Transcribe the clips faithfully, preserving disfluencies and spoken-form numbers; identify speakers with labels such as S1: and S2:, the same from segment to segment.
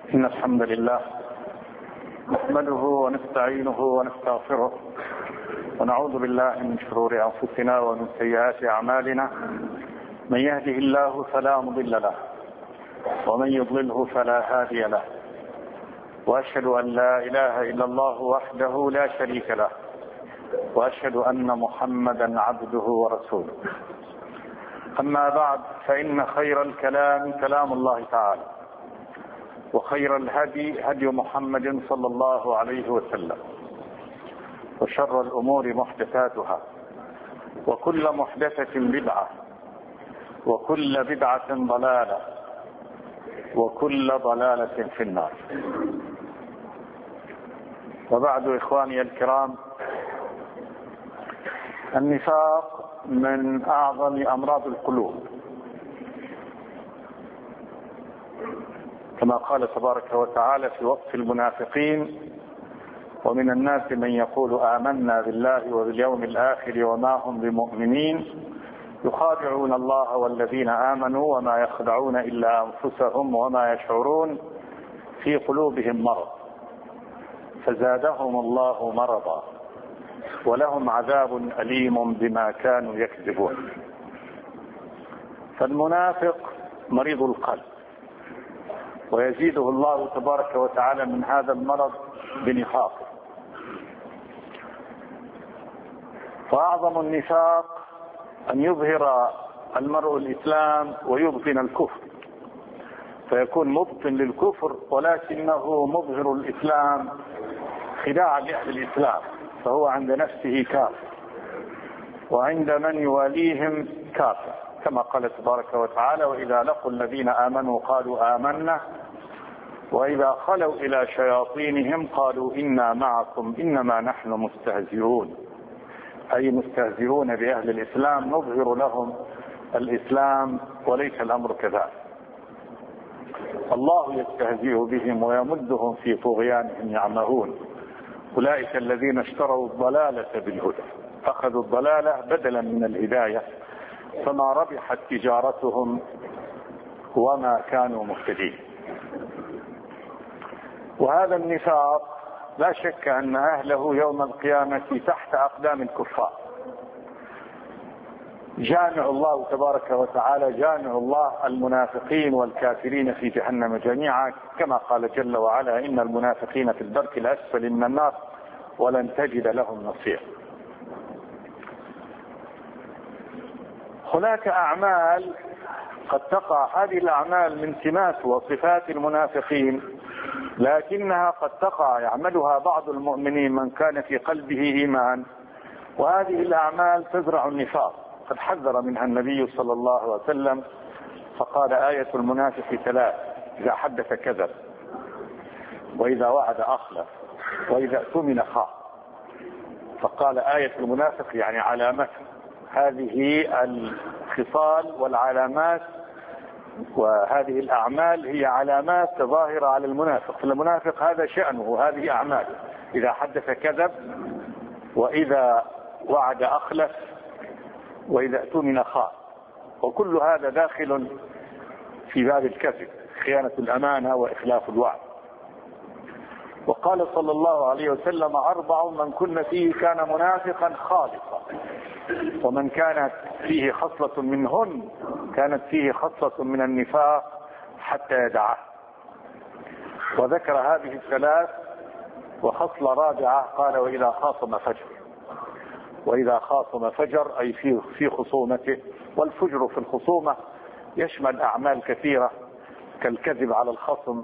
S1: إن الحمد لله نحمده ونستعينه ونستغفره ونعوذ بالله من شرور أنفسنا ومن سيئات أعمالنا. من يهده الله فلا مضل له ومن يضلله فلا هادي له، وأشهد أن لا إله إلا الله وحده لا شريك له، وأشهد أن محمدا عبده ورسوله. أما بعد، فإن خير الكلام كلام الله تعالى، وخير الهدي هدي محمد صلى الله عليه وسلم، وشر الأمور محدثاتها، وكل محدثة بدعة، وكل بدعة ضلالة، وكل ضلالة في النار. وبعد، إخواني الكرام، النفاق من أعظم أمراض القلوب، كما قال تبارك وتعالى في وصف المنافقين: ومن الناس من يقول آمنا بالله وباليوم الآخر وما هم بمؤمنين يخادعون الله والذين آمنوا وما يخدعون إلا أنفسهم وما يشعرون في قلوبهم مرض فزادهم الله مرضا ولهم عذاب أليم بما كانوا يكذبون. فالمنافق مريض القلب، ويزيده الله تبارك وتعالى من هذا المرض بنفاقه. فأعظم النفاق أن يظهر المرء الإسلام ويبطن الكفر، فيكون مبطن للكفر ولكنه مظهر الإسلام خداعا لأهل الإسلام، فهو عند نفسه كافر وعند من يواليهم كافر، كما قال تبارك وتعالى: وإذا لقوا الذين آمنوا قالوا آمنا وإذا خلوا إلى شياطينهم قالوا إنا معكم إنما نحن مستهزئون، أي مستهزئون بأهل الإسلام، نظهر لهم الإسلام وليس الأمر كذلك. الله يستهزئ بهم ويمدهم في طغيانهم يعمهون، أولئك الذين اشتروا الضلالة بالهدى، أخذوا الضلالة بدلا من الهداية، فما ربحت تجارتهم وما كانوا مهتدين. وهذا النفاق لا شك أن أهله يوم القيامة تحت أقدام الكفار. جامع الله تبارك وتعالى جامع الله المنافقين والكافرين في جهنم جميعا، كما قال جل وعلا: إن المنافقين في الدرك الأسفل من النار ولن تجد لهم نصير. هناك أعمال قد تقع، هذه الأعمال من سمات وصفات المنافقين، لكنها قد تقع يعملها بعض المؤمنين من كان في قلبه إيمان، وهذه الأعمال تزرع النفاق. قد حذر منها النبي صلى الله عليه وسلم فقال: آية المنافق ثلاث: إذا حدث كذب، وإذا وعد أخلف، وإذا اؤتمن خان. فقال آية المنافق يعني علامته. هذه الخصال والعلامات وهذه الأعمال هي علامات ظاهرة على المنافق. فالمنافق هذا شأنه، هذه أعمال: إذا حدث كذب، وإذا وعد أخلف، وإذا اؤتمن خان. وكل هذا داخل في باب الكذب، خيانة الأمانة وإخلاف الوعد. وقال صلى الله عليه وسلم: أربع من كن فيه كان منافقا خالصا، ومن كانت فيه خصلة منهن كانت فيه خصلة من النفاق حتى يدعه. وذكر هذه الثلاث وخصلة رابعة قال: وإذا خاصم فجر. وإذا خاصم فجر أي في في خصومته. والفجر في الخصومة يشمل أعمال كثيرة كالكذب على الخصم،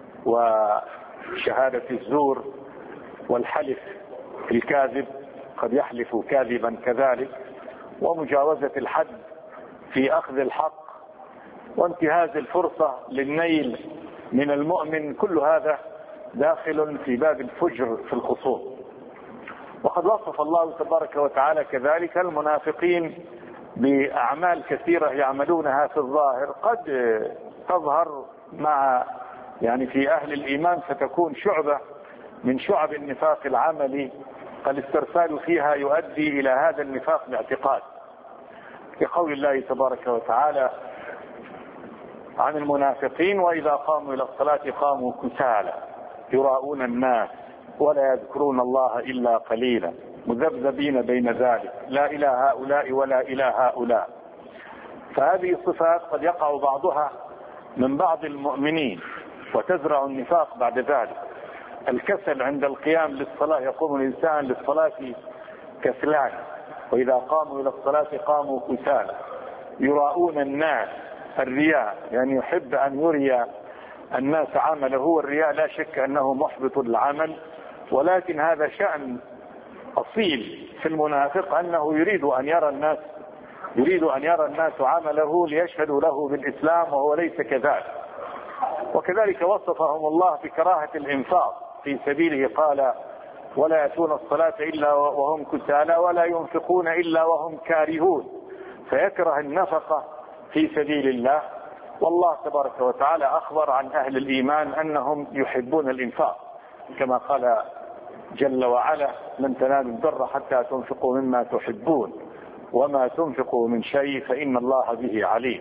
S1: وشهادة الزور، والحلف الكاذب، قد يحلف كاذبا كذلك، ومجاوزة الحد في أخذ الحق، وانتهاز الفرصة للنيل من المؤمن. كل هذا داخل في باب الفجر في الخصوم. وقد وصف الله تبارك وتعالى كذلك المنافقين بأعمال كثيرة يعملونها في الظاهر، قد تظهر مع يعني في أهل الإيمان فتكون شعبة من شعب النفاق العملي، فالاسترسال فيها يؤدي إلى هذا النفاق باعتقاد، كقول الله تبارك وتعالى: عن المنافقين: وإذا قاموا إلى الصلاة قاموا كسالى يراءون الناس ولا يذكرون الله إلا قليلا مذبذبين بين ذلك لا إلى هؤلاء ولا إلى هؤلاء. فهذه الصفات قد يقع بعضها من بعض المؤمنين وتزرع النفاق بعد ذلك. الكسل عند القيام للصلاة، يقوم الإنسان للصلاة كسلان، وإذا قاموا إلى الصلاة قاموا كسالى يراءون الناس. الرياء يعني يحب أن يري الناس عمله، والرياء لا شك أنه محبط العمل، ولكن هذا شأن أصيل في المنافق أنه يريد أن يرى الناس يريد أن يرى الناس عمله ليشهدوا له بالإسلام، وهو ليس كذلك. وكذلك وصفهم الله بكراهة الإنفاق في سبيله، قال: ولا يأتون الصلاة إلا وهم كسالى ولا ينفقون إلا وهم كارهون، فيكره النفقة في سبيل الله. والله تبارك وتعالى أخبر عن أهل الإيمان أنهم يحبون الإنفاق، كما قال جل وعلا: لن تنالوا البر حتى تنفقوا مما تحبون وما تنفقوا من شيء فإن الله به عليم.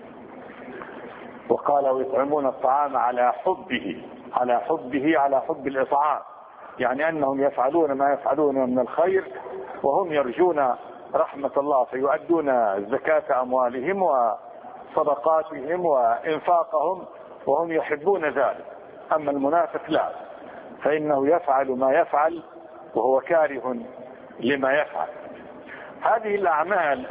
S1: وقال: ويطعمون الطعام على حبه على حبه على حب الإطعام، يعني أنهم يفعلون ما يفعلون من الخير وهم يرجون رحمة الله، فيؤدون زكاة أموالهم وصدقاتهم وإنفاقهم وهم يحبون ذلك. أما المنافق لا، فإنه يفعل ما يفعل وهو كاره لما يفعل. هذه الأعمال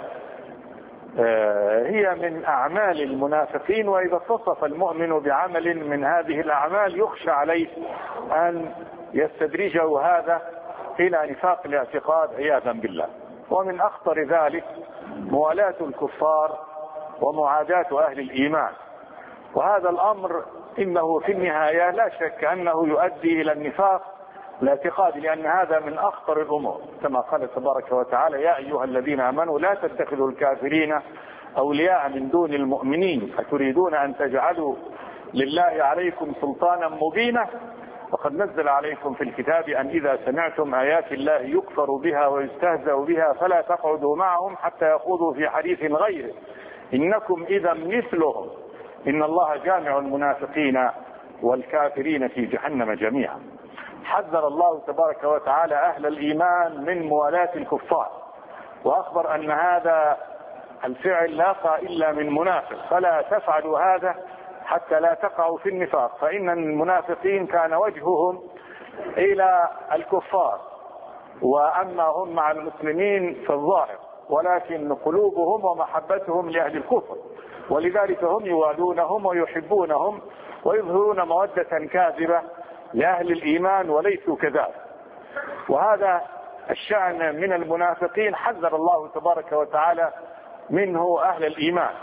S1: هي من أعمال المنافقين، وإذا اتصف المؤمن بعمل من هذه الأعمال يخشى عليه أن يستدرجه هذا إلى نفاق الاعتقاد عياذا بالله. ومن أخطر ذلك موالاة الكفار ومعاداة أهل الإيمان، وهذا الأمر إنه في النهاية لا شك أنه يؤدي إلى النفاق الاعتقادي، لأن هذا من أخطر الأمور، كما قال تبارك وتعالى: يا أيها الذين آمنوا لا تتخذوا الكافرين أولياء من دون المؤمنين أتريدون أن تجعلوا لله عليكم سلطانا مبينا وقد نزل عليكم في الكتاب أن إذا سمعتم آيات الله يكفر بها ويستهزأ بها فلا تقعدوا معهم حتى يخوضوا في حديث غيره إنكم إذا مثلهم إن الله جامع المنافقين والكافرين في جهنم جميعا. حذر الله تبارك وتعالى أهل الإيمان من موالاة الكفار، وأخبر أن هذا الفعل لا إلا من منافق، فلا تفعلوا هذا حتى لا تقعوا في النفاق، فإن المنافقين كان وجههم إلى الكفار، وأما هم مع المسلمين في الظاهر، ولكن قلوبهم ومحبتهم لأهل الكفر، ولذلك هم يوالونهم ويحبونهم ويظهرون مودة كاذبة لأهل الإيمان وليسوا كذلك. وهذا الشأن من المنافقين حذر الله تبارك وتعالى منه أهل الإيمان،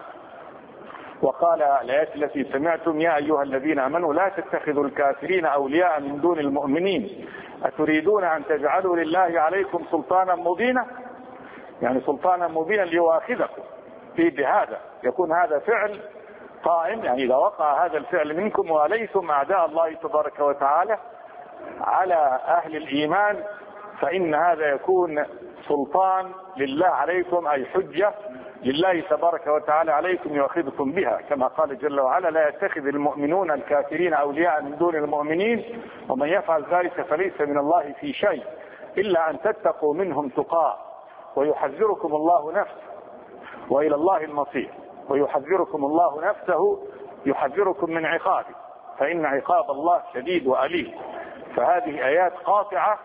S1: وقال الآيات التي سمعتم: يا أيها الذين آمنوا لا تتخذوا الكافرين أولياء من دون المؤمنين أتريدون أن تجعلوا لله عليكم سلطانا مبينا، يعني سلطانا مبينا ليؤاخذكم في بهذا، يكون هذا فعل قائم، يعني إذا وقع هذا الفعل منكم وليتم أعداء الله تبارك وتعالى على أهل الإيمان فإن هذا يكون سلطان لله عليكم، أي حجة لله تبارك وتعالى عليكم يؤاخذكم بها، كما قال جل وعلا: لا يتخذ المؤمنون الكافرين أولياء من دون المؤمنين ومن يفعل ذلك فليس من الله في شيء إلا أن تتقوا منهم تقاه ويحذركم الله نفسه وإلى الله المصير. ويحذركم الله نفسه، يحذركم من عقابه، فإن عقاب الله شديد وأليم. فهذه آيات قاطعة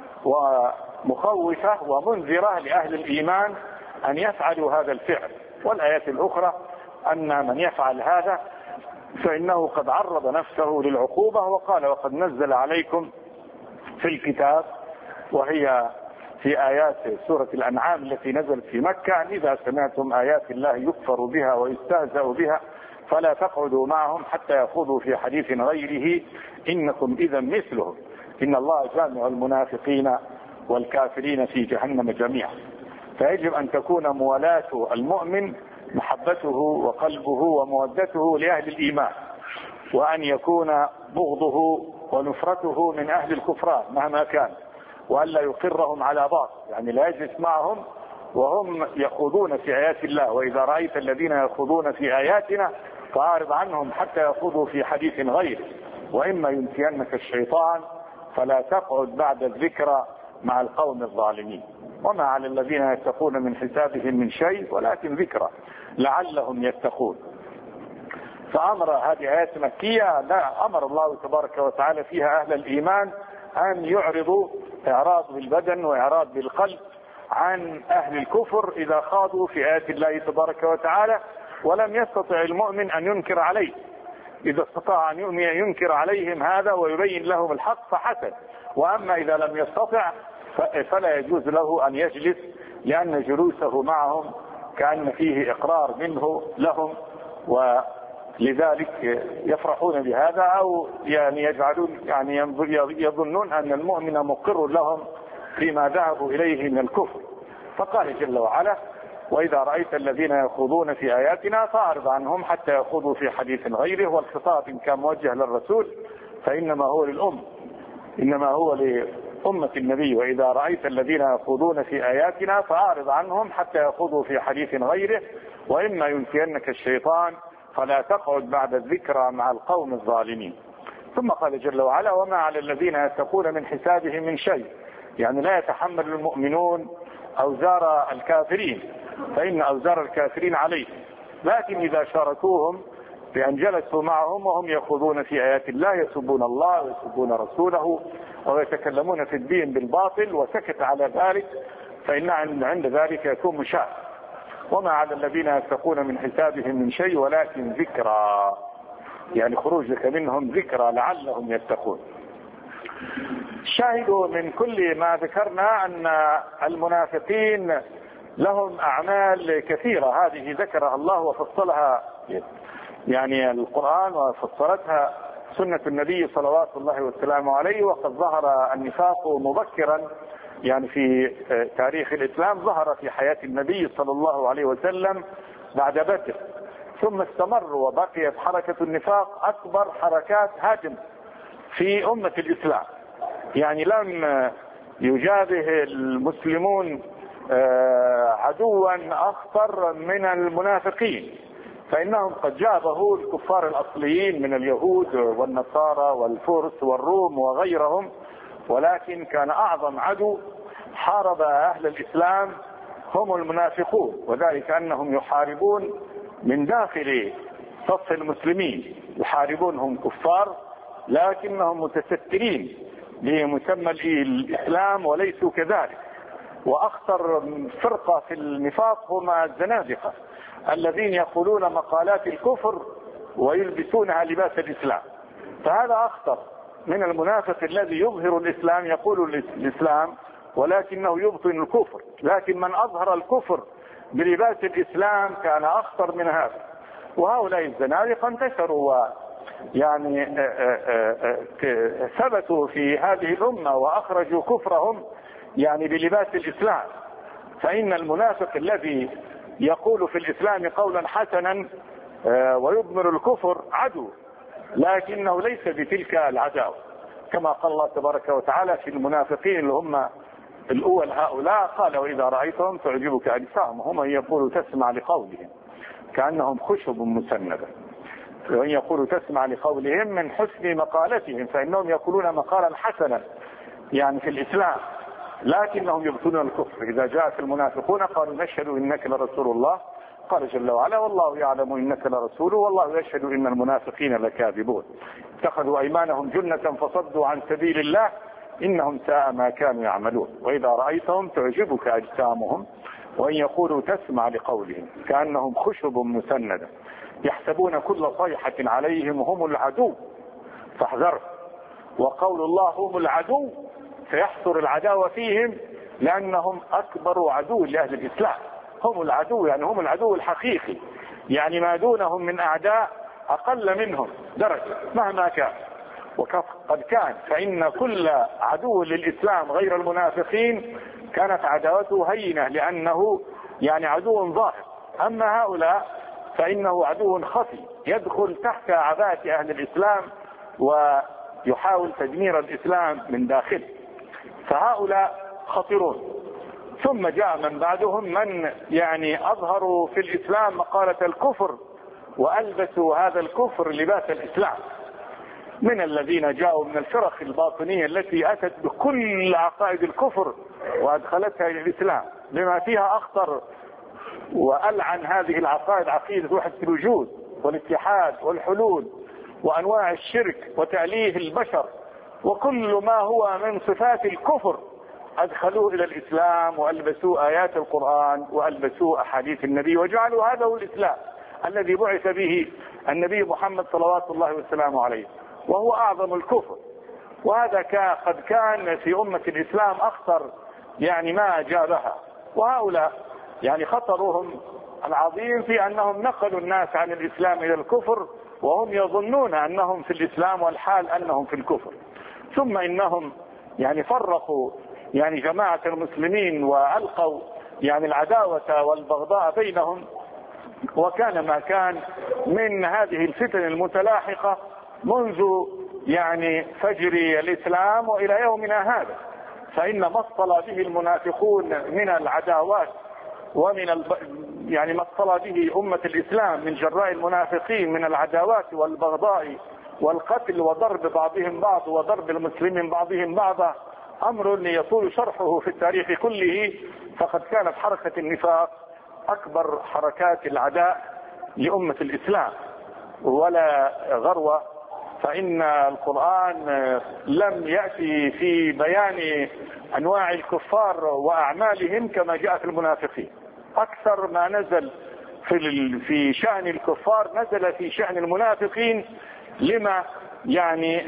S1: ومخوفة ومنذرة لأهل الإيمان أن يفعلوا هذا الفعل. والآيات الأخرى أن من يفعل هذا فإنه قد عرض نفسه للعقوبة، وقال: وقد نزل عليكم في الكتاب، وهي في آيات سورة الأنعام التي نزلت في مكة: أن إذا سمعتم آيات الله يكفر بها ويستهزأ بها فلا تقعدوا معهم حتى يخوضوا في حديث غيره إنكم إذا مثلهم إن الله جامع المنافقين والكافرين في جهنم جميعا. فيجب أن تكون موالاة المؤمن محبته وقلبه ومودته لأهل الإيمان، وأن يكون بغضه ونفرته من أهل الكفران مهما كان، وألا يقرهم على باطل، يعني لا يجلس معهم وهم يخوضون في آيات الله. وإذا رأيت الذين يخوضون في آياتنا فأعرض عنهم حتى يخوضوا في حديث غيره، وإما ينسينك الشيطان فلا تقعد بعد الذكرى مع القوم الظالمين. وما على الذين يتقون من حسابهم من شيء ولكن ذكرى لعلهم يتقون. فأمر هذه آيات مكية لا أمر الله تبارك وتعالى فيها أهل الإيمان أن يعرضوا إعراض بالبدن وإعراض بالقلب عن أهل الكفر إذا خاضوا في آيات الله تبارك وتعالى، ولم يستطع المؤمن أن ينكر عليه. إذا استطاع أن ينكر عليهم هذا ويبين لهم الحق فحسن، وأما إذا لم يستطع فلا يجوز له أن يجلس، لأن جلوسه معهم كأن فيه إقرار منه لهم، ولذلك يفرحون بهذا أو يعني يجعلون يعني يظنون أن المؤمن مقر لهم فيما ذهبوا إليه من الكفر. فقال جل وعلا: وإذا رأيت الذين يخوضون في آياتنا فأعرض عنهم حتى يخوضوا في حديث غيره. والخطاب إن كان موجه للرسول فإنما هو للأم، إنما هو لأمة النبي. وإذا رأيت الذين يخوضون في آياتنا فأعرض عنهم حتى يخوضوا في حديث غيره، وإما ينسينك الشيطان فلا تقعد بعد الذكرى مع القوم الظالمين. ثم قال جل وعلا: وما على الذين يتقون من حسابهم من شيء، يعني لا يتحمل المؤمنون أوزار الكافرين، فإن أوزار الكافرين عليه، لكن إذا شاركوهم بأن جلسوا معهم وهم يخوضون في آيات الله يسبون الله ويسبون رسوله ويتكلمون في الدين بالباطل وسكت على ذلك، فإن عند ذلك يكون مشاء. وما على الذين يتقون من حسابهم من شيء ولكن ذكرى، يعني خروجك منهم ذكرى لعلهم يتقون. شاهدوا من كل ما ذكرنا أن المنافقين لهم أعمال كثيرة، هذه ذكرها الله وفصلها يعني القرآن وفصلتها سنة النبي صلوات الله والسلام عليه. وقد ظهر النفاق مبكرا يعني في تاريخ الإسلام، ظهر في حياة النبي صلى الله عليه وسلم بعد بدر، ثم استمر وبقيت حركة النفاق أكبر حركات هاجم في أمة الإسلام. يعني لم يجابه المسلمون عدوا أخطر من المنافقين، فإنهم قد جابهوا الكفار الأصليين من اليهود والنصارى والفرس والروم وغيرهم، ولكن كان أعظم عدو حارب أهل الإسلام هم المنافقون، وذلك أنهم يحاربون من داخل صف المسلمين، يحاربونهم كفار لكنهم متسترين بمسمى الإسلام وليسوا كذلك. وأخطر فرقة في النفاق هم الزنادقة الذين يقولون مقالات الكفر ويلبسونها لباس الإسلام، فهذا أخطر من المنافق الذي يظهر الإسلام يقول الإسلام ولكنه يبطن الكفر. لكن من أظهر الكفر بلباس الإسلام كان أخطر من هذا. وهؤلاء الزنادقة انتشروا يعني ثبتوا في هذه الأمة وأخرجوا كفرهم يعني بلباس الإسلام. فإن المنافق الذي يقول في الإسلام قولا حسنا ويضمر الكفر عدو، لكنه ليس بتلك العداوة، كما قال الله تبارك وتعالى في المنافقين اللي هم الأول هؤلاء، قال: وإذا رأيتهم تعجبك أجسامهم، هم يقولوا تسمع لقولهم كأنهم خشب مسندة، وإن يقولوا تسمع لقولهم من حسن مقالتهم، فإنهم يقولون مقالا حسنا يعني في الإسلام لكنهم يبطنون الكفر. إذا جاءت المنافقون قالوا نشهد إنك لرسول الله، قال جل وعلا: والله يعلم إنك لرسوله والله يشهد إن المنافقين لكاذبون، اتخذوا أيمانهم جنة فصدوا عن سبيل الله إنهم ساء ما كانوا يعملون. وإذا رأيتهم تعجبك أجسامهم وإن يقولوا تسمع لقولهم كأنهم خشب مسندة يحسبون كل صيحة عليهم هم العدو فاحذروا. وقول الله هم العدو سيحصر العداوة فيهم لأنهم أكبر عدو لأهل الإسلام، هم العدو يعني هم العدو الحقيقي، يعني ما دونهم من أعداء أقل منهم درجة مهما كان. وقد كان فإن كل عدو للإسلام غير المنافقين كانت عداوته هينة لأنه يعني عدو ظاهر، أما هؤلاء فإنه عدو خفي يدخل تحت عباءة أهل الإسلام ويحاول تدمير الإسلام من داخله، فهؤلاء خطرون. ثم جاء من بعدهم من يعني أظهروا في الإسلام مقالة الكفر وألبسوا هذا الكفر لباس الإسلام، من الذين جاءوا من الفرق الباطنية التي أتت بكل عقائد الكفر وأدخلتها إلى الإسلام، لما فيها أخطر وألعن هذه العقائد عقيدة وحدة الوجود والاتحاد والحلول وأنواع الشرك وتأليه البشر وكل ما هو من صفات الكفر، أدخلوه إلى الإسلام وألبسوا آيات القرآن وألبسوا أحاديث النبي وجعلوا هذا هو الإسلام الذي بعث به النبي محمد صلوات الله وسلامه عليه، وهو أعظم الكفر. وهذا قد كان في أمة الإسلام أخطر يعني ما أجابها. وهؤلاء يعني خطرهم العظيم في أنهم نقلوا الناس عن الإسلام إلى الكفر وهم يظنون أنهم في الإسلام والحال أنهم في الكفر. ثم إنهم يعني فرقوا يعني جماعة المسلمين وألقوا يعني العداوة والبغضاء بينهم، وكان ما كان من هذه الفتن المتلاحقة منذ يعني فجر الإسلام وإلى يومنا هذا. فإن ما اصطلى به المنافقون من العداوات ومن الب... يعني ما اصطلى به أمة الإسلام من جراء المنافقين من العداوات والبغضاء والقتل وضرب بعضهم بعض وضرب المسلمين بعضهم بعضا أمر يطول شرحه في التاريخ كله. فقد كانت حركة النفاق أكبر حركات العداء لأمة الإسلام ولا غروة. فإن القرآن لم يأتي في بيان أنواع الكفار وأعمالهم كما جاء في المنافقين. أكثر ما نزل في في شأن الكفار نزل في شأن المنافقين، لما يعني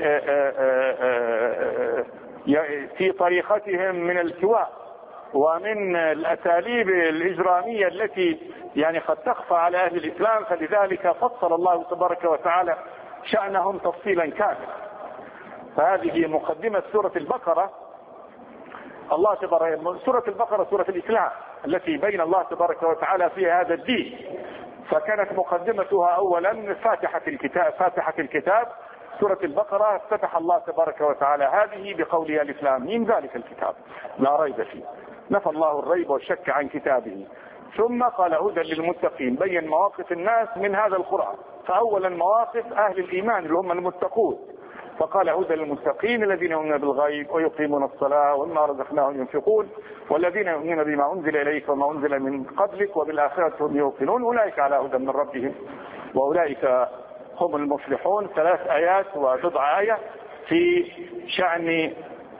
S1: في طريقتهم من الكواء ومن الأساليب الإجرامية التي يعني قد تخفى على أهل الإسلام. فلذلك فصل الله تبارك وتعالى شأنهم تفصيلا كاملا. فهذه مقدمة سورة البقرة. الله تبارك سورة البقرة سورة الإسلام التي بين الله تبارك وتعالى فيها هذا الدين، فكانت مقدمتها أولا فاتحة الكتاب. فاتحة الكتاب سورة البقرة افتتح الله تبارك وتعالى هذه بقوله ألف لام ميم ذلك الكتاب لا ريب فيه، نفى الله الريب والشك عن كتابه. ثم قال هدى للمتقين، بين مواقف الناس من هذا القرآن. فأولا مواقف أهل الإيمان اللي هم المتقون، فقال هدى للمتقين الذين يؤمنون بالغيب ويقيمون الصلاة ومما رزقناهم ينفقون والذين يؤمنون بما أنزل إليك وما أنزل من قبلك وبالآخرة هم يوقنون أولئك على هدى من ربهم وأولئك هم المفلحون. ثلاث آيات وبضع آية في شأن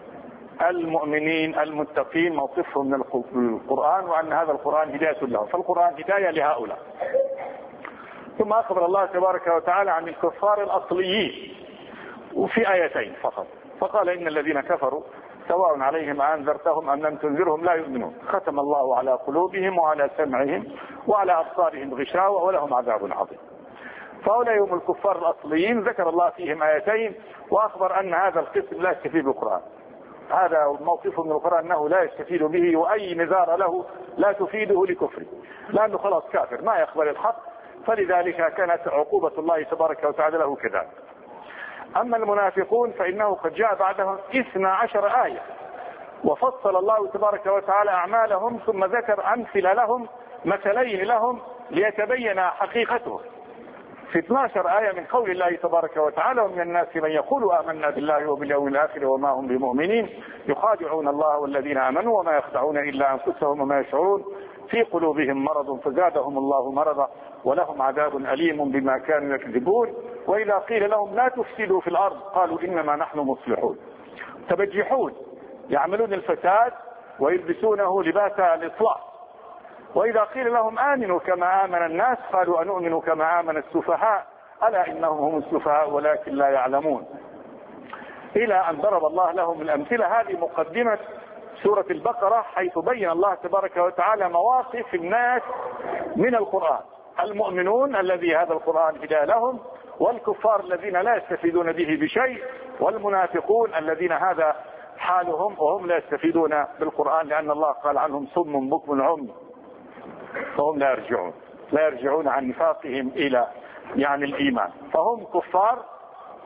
S1: المؤمنين المتقين، موقفهم من القرآن وأن هذا القرآن هداية لهم، فالقرآن هداية لهؤلاء. ثم أخبر الله تبارك وتعالى عن الكفار الأصليين وفي آيتين فقط، فقال إن الذين كفروا سواء عليهم أنذرتهم أم لم تنذرهم لا يؤمنون، ختم الله على قلوبهم وعلى سمعهم وعلى أبصارهم غشاوة ولهم عذاب عظيم. فهؤلاء هم الكفار الأصليين، ذكر الله فيهم آيتين وأخبر أن هذا القسم لا يستفيد بالقرآن. هذا موقف من القرآن أنه لا يستفيد به، وأي نذار له لا تفيده لكفره، لأنه خلاص كافر ما يقبل الحق، فلذلك كانت عقوبة الله تبارك وتعالى له كذلك. أما المنافقون فإنه قد جاء بعدهم اثنا عشر آية وفصل الله تبارك وتعالى أعمالهم، ثم ذكر أمثلة لهم مثلين لهم ليتبين حقيقتهم في اثنتا عشرة آية من قول الله تبارك وتعالى ومن الناس من يقول آمنا بالله وباليوم الآخر وما هم بمؤمنين يخادعون الله والذين آمنوا وما يخدعون إلا أنفسهم وما يشعرون في قلوبهم مرض فزادهم الله مرضا ولهم عذاب أليم بما كانوا يكذبون وإذا قيل لهم لا تفسدوا في الأرض قالوا إنما نحن مصلحون. تبجحون يعملون الفساد ويلبسونه لباس الإصلاح. وإذا قيل لهم آمنوا كما آمن الناس قالوا أنؤمن كما آمن السفهاء ألا إنهم هم السفهاء ولكن لا يعلمون، إلى أن ضرب الله لهم الأمثلة. هذه مقدمة سورة البقرة، حيث بين الله تبارك وتعالى مواقف الناس من القرآن: المؤمنون الذي هذا القرآن هدى لهم، والكفار الذين لا يستفيدون به بشيء، والمنافقون الذين هذا حالهم وهم لا يستفيدون بالقرآن لأن الله قال عنهم صم بكم عمي فهم لا يرجعون لا يرجعون عن نفاقهم إلى يعني الإيمان. فهم كفار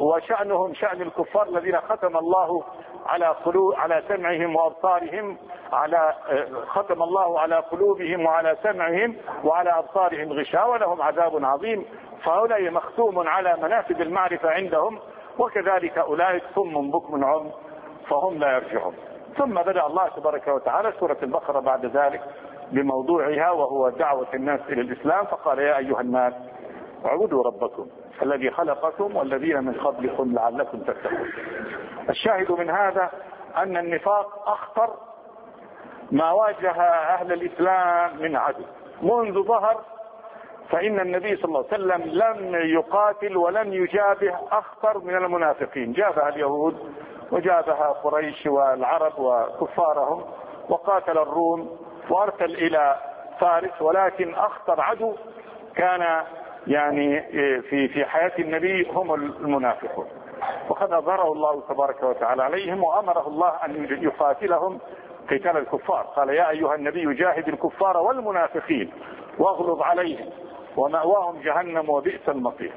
S1: وشأنهم شأن الكفار الذين ختم الله على قلوب على سمعهم وأبصارهم على ختم الله على قلوبهم وعلى سمعهم وعلى أبصارهم غشاوة لهم عذاب عظيم. فهؤلاء مختوم على منافذ المعرفة عندهم، وكذلك أولئك صم بكم عم فهم لا يرجعون. ثم بدأ الله تبارك وتعالى سورة البقرة بعد ذلك بموضوعها وهو دعوة الناس إلى الإسلام، فقال يا أيها الناس اعبدوا ربكم الذي خلقكم والذين من قبلكم لعلكم تتقون. الشاهد من هذا أن النفاق أخطر ما واجه أهل الإسلام من عدو منذ ظهر، فإن النبي صلى الله عليه وسلم لم يقاتل ولم يجابه أخطر من المنافقين. جابها اليهود وجابها قريش والعرب وكفارهم، وقاتل الروم وارسل إلى فارس، ولكن أخطر عدو كان يعني في في حياة النبي هم المنافقون، وقد أظهره الله تبارك وتعالى عليهم وأمره الله أن يقاتلهم قتال الكفار. قال يا أيها النبي جاهد الكفار والمنافقين واغلظ عليهم ومأواهم جهنم وبئس المصير.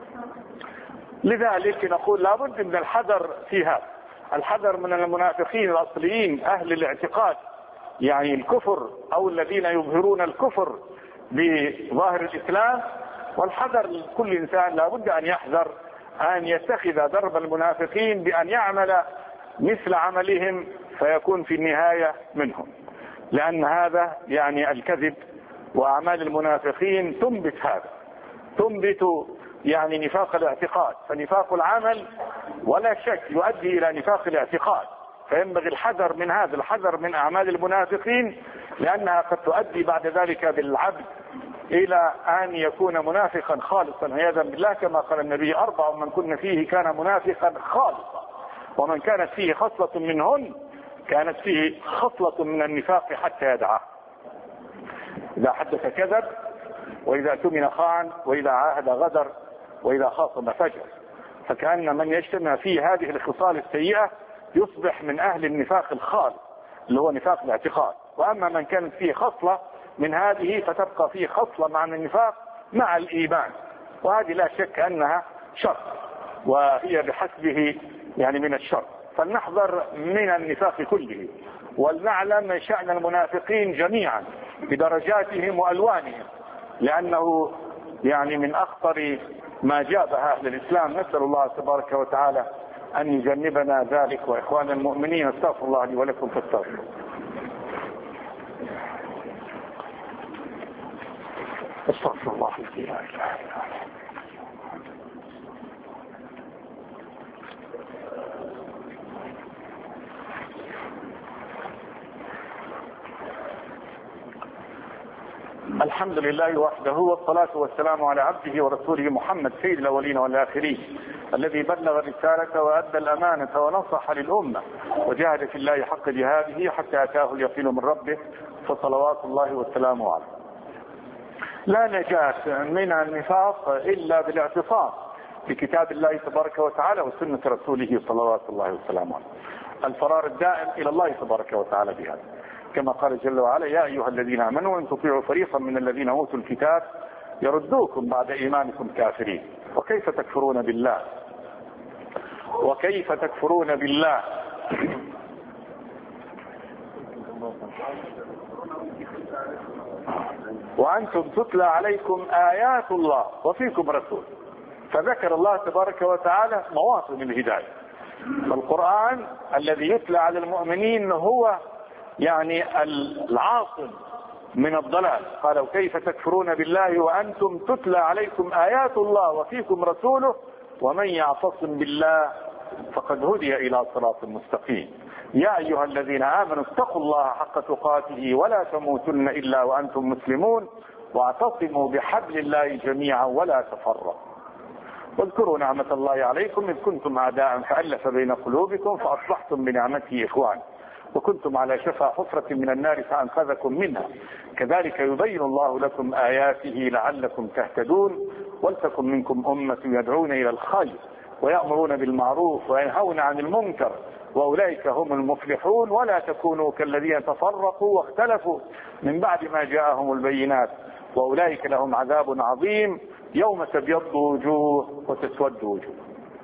S1: لذلك نقول لابد من الحذر في هذا، الحذر من المنافقين الأصليين أهل الاعتقاد يعني الكفر أو الذين يظهرون الكفر بظاهر الإسلام، والحذر لكل إنسان لابد أن يحذر أن يتخذ درب المنافقين بأن يعمل مثل عملهم فيكون في النهاية منهم، لأن هذا يعني الكذب وأعمال المنافقين تنبت هذا، تنبت يعني نفاق الاعتقاد. فنفاق العمل ولا شك يؤدي إلى نفاق الاعتقاد، فينبغي الحذر من هذا، الحذر من أعمال المنافقين، لأنها قد تؤدي بعد ذلك بالعبد إلى أن يكون منافقا خالصا عياذا بالله، كما قال النبي أربع من كن فيه كان منافقا خالصا، ومن كانت فيه خصلة منهن كانت فيه خصلة من النفاق حتى يدعاه. إذا حدث كذب، وإذا اؤتمن خان، وإذا عاهد غدر، وإذا خاصم فجر. فكأن من يجتمع فيه هذه الخصال السيئة يصبح من أهل النفاق الخالص اللي هو نفاق الاعتقاد. وأما من كانت فيه خصلة من هذه فتبقى فيه خصلة مع النفاق مع الإيمان، وهذه لا شك أنها شر، وهي بحسبه يعني من الشر. فلنحذر من النفاق كله، ولنعلم شأن المنافقين جميعا بدرجاتهم وألوانهم، لأنه يعني من أخطر ما جابها أهل الإسلام. نسأل الله تبارك وتعالى أن يجنبنا ذلك. وإخوان المؤمنين استغفر الله لي ولكم فاستغفروا. استغفر الله الذي لا إله إلا هو. الحمد لله وحده، والصلاة والسلام على عبده ورسوله محمد سيد الأولين والآخرين، الذي بلغ الرسالة وأدى الأمانة ونصح للأمة وجاهد في الله حق جهاده حتى أتاه اليقين من ربه، فصلوات الله والسلام عليه. لا نجاة من النفاق إلا بالاعتصام بكتاب الله تبارك وتعالى وسنة رسوله صلوات الله والسلام عليه. الفرار الدائم إلى الله تبارك وتعالى بهذا، كما قال جل وعلا يا أيها الذين آمنوا إن تطيعوا فريقا من الذين أوتوا الكتاب يردوكم بعد إيمانكم كافرين وكيف تكفرون بالله وكيف تكفرون بالله وأنتم تتلى عليكم آيات الله وفيكم رسول. فذكر الله تبارك وتعالى مواطن الهداية. فالقرآن الذي يتلى على المؤمنين هو يعني العاصم من الضلال. قال وكيف تكفرون بالله وأنتم تتلى عليكم آيات الله وفيكم رسوله ومن يعتصم بالله فقد هدي إلى صراط مستقيم. يا أيها الذين آمنوا اتقوا الله حق تقاته ولا تموتن إلا وأنتم مسلمون واعتصموا بحبل الله جميعا ولا تفرقوا. واذكروا نعمة الله عليكم إذ كنتم أعداء فألف بين قلوبكم فأصبحتم بنعمته إخوان وكنتم على شفا حفرة من النار فأنقذكم منها كذلك يبين الله لكم آياته لعلكم تهتدون ولتكن منكم أمة يدعون إلى الخير ويأمرون بالمعروف وينهون عن المنكر وأولئك هم المفلحون ولا تكونوا كالذين تفرقوا واختلفوا من بعد ما جاءهم البينات وأولئك لهم عذاب عظيم يوم تبيض وجوه وتسود وجوه.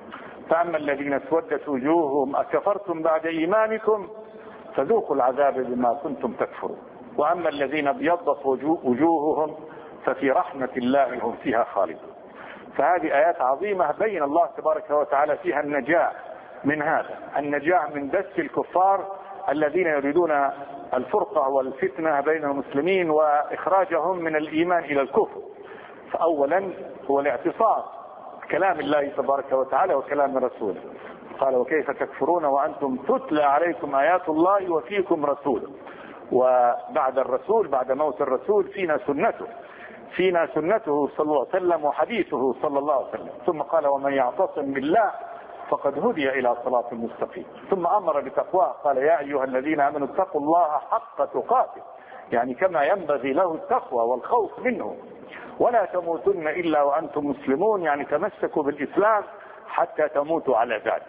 S1: فأما الذين اسودت وجوههم أكفرتم بعد إيمانكم فذوقوا العذاب بما كنتم تكفرون وأما الذين ابيضت وجوههم ففي رحمة الله هم فيها خالدون. فهذه آيات عظيمة بين الله تبارك وتعالى فيها النجاة من هذا، النجاة من دس الكفار الذين يريدون الفرقة والفتنة بين المسلمين وإخراجهم من الإيمان إلى الكفر. فأولا هو الاعتصام كلام الله تبارك وتعالى وكلام رسوله، قال وكيف تكفرون وأنتم تتلى عليكم آيات الله وفيكم رسول. وبعد الرسول بعد موت الرسول فينا سنته فينا سنته صلى الله عليه وسلم وحديثه صلى الله عليه وسلم. ثم قال ومن يعتصم بالله فقد هدي إلى صراط مستقيم. ثم أمر بتقواه قال يا أيها الذين آمنوا اتقوا الله حق تقاته، يعني كما ينبغي له التقوى والخوف منه، ولا تموتن إلا وأنتم مسلمون، يعني تمسكوا بالإسلام حتى تموتوا على ذلك.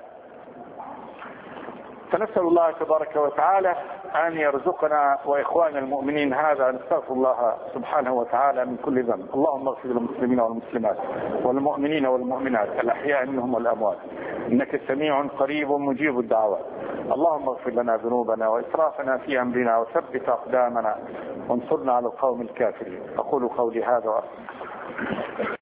S1: فنسأل الله تبارك وتعالى أن يرزقنا وإخوان المؤمنين هذا. نستغفر الله سبحانه وتعالى من كل ذنب. اللهم اغفر للمسلمين والمسلمات والمؤمنين والمؤمنات الأحياء منهم والأموات إنك سميع قريب مجيب الدعوات. اللهم اغفر لنا ذنوبنا وإسرافنا في أمرنا وثبت أقدامنا وانصرنا على القوم الكافرين. أقول قولي هذا وأستغفر